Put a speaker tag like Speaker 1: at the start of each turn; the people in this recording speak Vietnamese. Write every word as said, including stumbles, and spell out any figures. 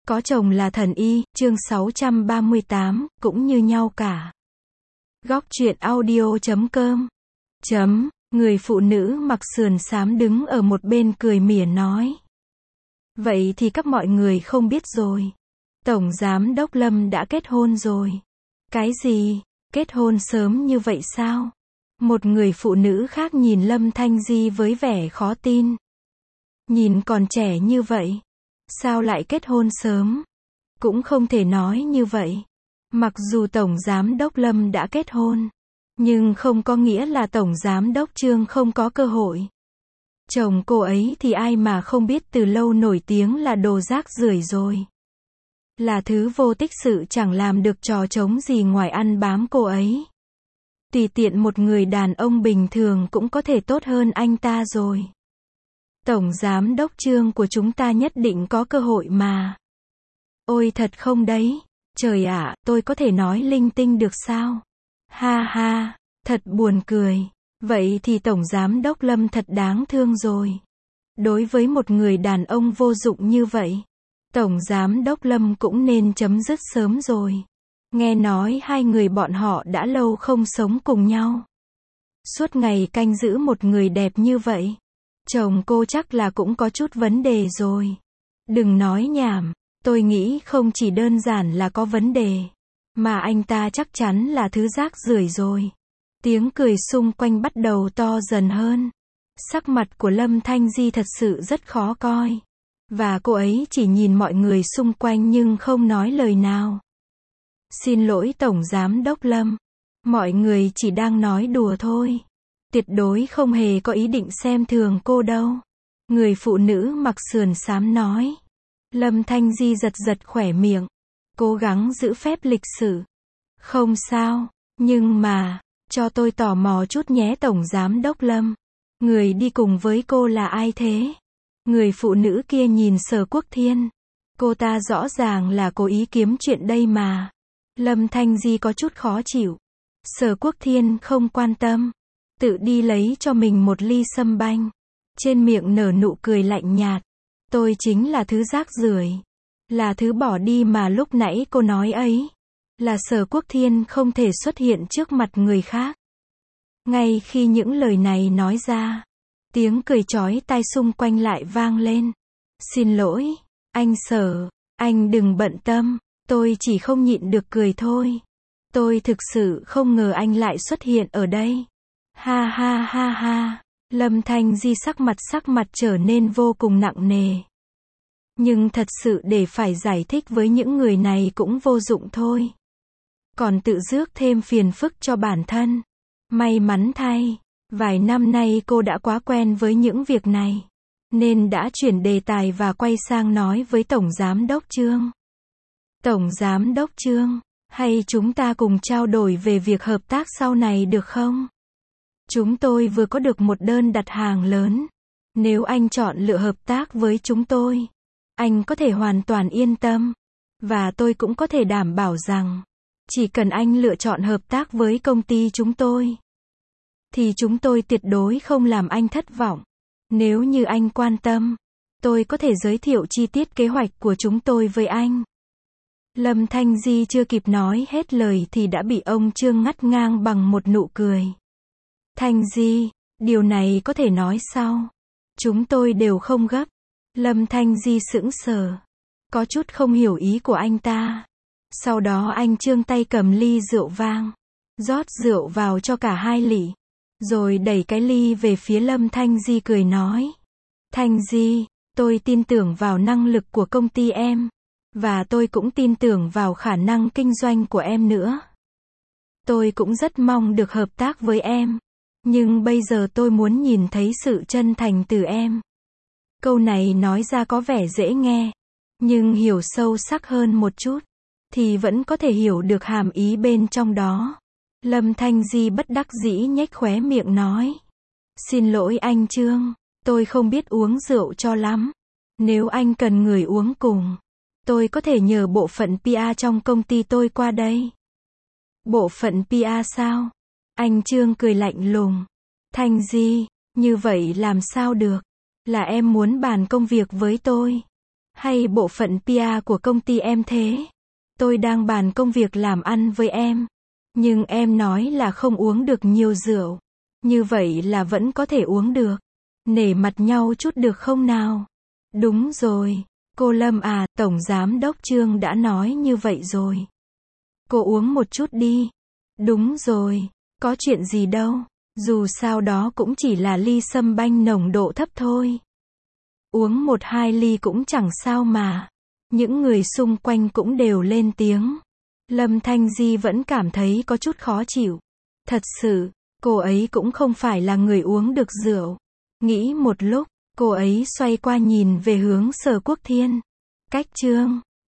Speaker 1: Có chồng là thần y, chương sáu trăm ba mươi tám, cũng như nhau cả. Góc truyện audio chấm com. Chấm, người phụ nữ mặc sườn xám đứng ở một bên cười mỉa nói. Vậy thì các mọi người không biết rồi. Tổng Giám Đốc Lâm đã kết hôn rồi. Cái gì? Kết hôn sớm như vậy sao? Một người phụ nữ khác nhìn Lâm Thanh Di với vẻ khó tin. Nhìn còn trẻ như vậy. Sao lại kết hôn sớm? Cũng không thể nói như vậy. Mặc dù Tổng Giám Đốc Lâm đã kết hôn, nhưng không có nghĩa là Tổng Giám Đốc Trương không có cơ hội. Chồng cô ấy thì ai mà không biết từ lâu nổi tiếng là đồ rác rưởi rồi. Là thứ vô tích sự chẳng làm được trò trống gì ngoài ăn bám cô ấy. Tùy tiện một người đàn ông bình thường cũng có thể tốt hơn anh ta rồi. Tổng Giám Đốc Trương của chúng ta nhất định có cơ hội mà. Ôi thật không đấy. Trời ạ, tôi có thể nói linh tinh được sao? Ha ha, thật buồn cười. Vậy thì Tổng Giám Đốc Lâm thật đáng thương rồi. Đối với một người đàn ông vô dụng như vậy, Tổng Giám Đốc Lâm cũng nên chấm dứt sớm rồi. Nghe nói hai người bọn họ đã lâu không sống cùng nhau. Suốt ngày canh giữ một người đẹp như vậy. Chồng cô chắc là cũng có chút vấn đề rồi. Đừng nói nhảm, tôi nghĩ không chỉ đơn giản là có vấn đề, mà anh ta chắc chắn là thứ rác rưởi rồi. Tiếng cười xung quanh bắt đầu to dần hơn. Sắc mặt của Lâm Thanh Di thật sự rất khó coi. Và cô ấy chỉ nhìn mọi người xung quanh nhưng không nói lời nào. Xin lỗi Tổng Giám Đốc Lâm. Mọi người chỉ đang nói đùa thôi. Tuyệt đối không hề có ý định xem thường cô đâu. Người phụ nữ mặc sườn xám nói. Lâm Thanh Di giật giật khỏe miệng. Cố gắng giữ phép lịch sự. Không sao, nhưng mà, cho tôi tò mò chút nhé Tổng Giám Đốc Lâm. Người đi cùng với cô là ai thế? Người phụ nữ kia nhìn Sở Quốc Thiên. Cô ta rõ ràng là cố ý kiếm chuyện đây mà. Lâm Thanh Di có chút khó chịu. Sở Quốc Thiên không quan tâm. Tự đi lấy cho mình một ly sâm banh. Trên miệng nở nụ cười lạnh nhạt. Tôi chính là thứ rác rưởi. Là thứ bỏ đi mà lúc nãy cô nói ấy. Là Sở Quốc Thiên không thể xuất hiện trước mặt người khác. Ngay khi những lời này nói ra, tiếng cười chói tai xung quanh lại vang lên. Xin lỗi, anh Sở, anh đừng bận tâm, tôi chỉ không nhịn được cười thôi. Tôi thực sự không ngờ anh lại xuất hiện ở đây. Ha ha ha ha. Lâm Thanh Di sắc mặt sắc mặt trở nên vô cùng nặng nề. Nhưng thật sự để phải giải thích với những người này cũng vô dụng thôi. Còn tự rước thêm phiền phức cho bản thân. May mắn thay, vài năm nay cô đã quá quen với những việc này. Nên đã chuyển đề tài và quay sang nói với Tổng Giám Đốc Trương. Tổng Giám Đốc Trương, hay chúng ta cùng trao đổi về việc hợp tác sau này được không? Chúng tôi vừa có được một đơn đặt hàng lớn. Nếu anh chọn lựa hợp tác với chúng tôi, anh có thể hoàn toàn yên tâm. Và tôi cũng có thể đảm bảo rằng, chỉ cần anh lựa chọn hợp tác với công ty chúng tôi, thì chúng tôi tuyệt đối không làm anh thất vọng. Nếu như anh quan tâm, tôi có thể giới thiệu chi tiết kế hoạch của chúng tôi với anh. Lâm Thanh Di chưa kịp nói hết lời thì đã bị ông Trương ngắt ngang bằng một nụ cười. Thanh Di, điều này có thể nói sau. Chúng tôi đều không gấp. Lâm Thanh Di sững sờ. Có chút không hiểu ý của anh ta. Sau đó anh Trương tay cầm ly rượu vang. Rót rượu vào cho cả hai lị. Rồi đẩy cái ly về phía Lâm Thanh Di cười nói. Thanh Di, tôi tin tưởng vào năng lực của công ty em. Và tôi cũng tin tưởng vào khả năng kinh doanh của em nữa. Tôi cũng rất mong được hợp tác với em. Nhưng bây giờ tôi muốn nhìn thấy sự chân thành từ em. Câu này nói ra có vẻ dễ nghe. Nhưng hiểu sâu sắc hơn một chút, thì vẫn có thể hiểu được hàm ý bên trong đó. Lâm Thanh Di bất đắc dĩ nhếch khóe miệng nói. Xin lỗi anh Trương, tôi không biết uống rượu cho lắm. Nếu anh cần người uống cùng, tôi có thể nhờ bộ phận pê e trong công ty tôi qua đây. Bộ phận pê e sao? Anh Trương cười lạnh lùng. Thanh Di, như vậy làm sao được? Là em muốn bàn công việc với tôi? Hay bộ phận pê e của công ty em thế? Tôi đang bàn công việc làm ăn với em. Nhưng em nói là không uống được nhiều rượu. Như vậy là vẫn có thể uống được. Nể mặt nhau chút được không nào? Đúng rồi. Cô Lâm à, Tổng Giám đốc Trương đã nói như vậy rồi. Cô uống một chút đi. Đúng rồi. Có chuyện gì đâu. Dù sao đó cũng chỉ là ly sâm banh nồng độ thấp thôi. Uống một hai ly cũng chẳng sao mà. Những người xung quanh cũng đều lên tiếng. Lâm Thanh Di vẫn cảm thấy có chút khó chịu. Thật sự, cô ấy cũng không phải là người uống được rượu. Nghĩ một lúc, cô ấy xoay qua nhìn về hướng Sở Quốc Thiên. Cách Trương.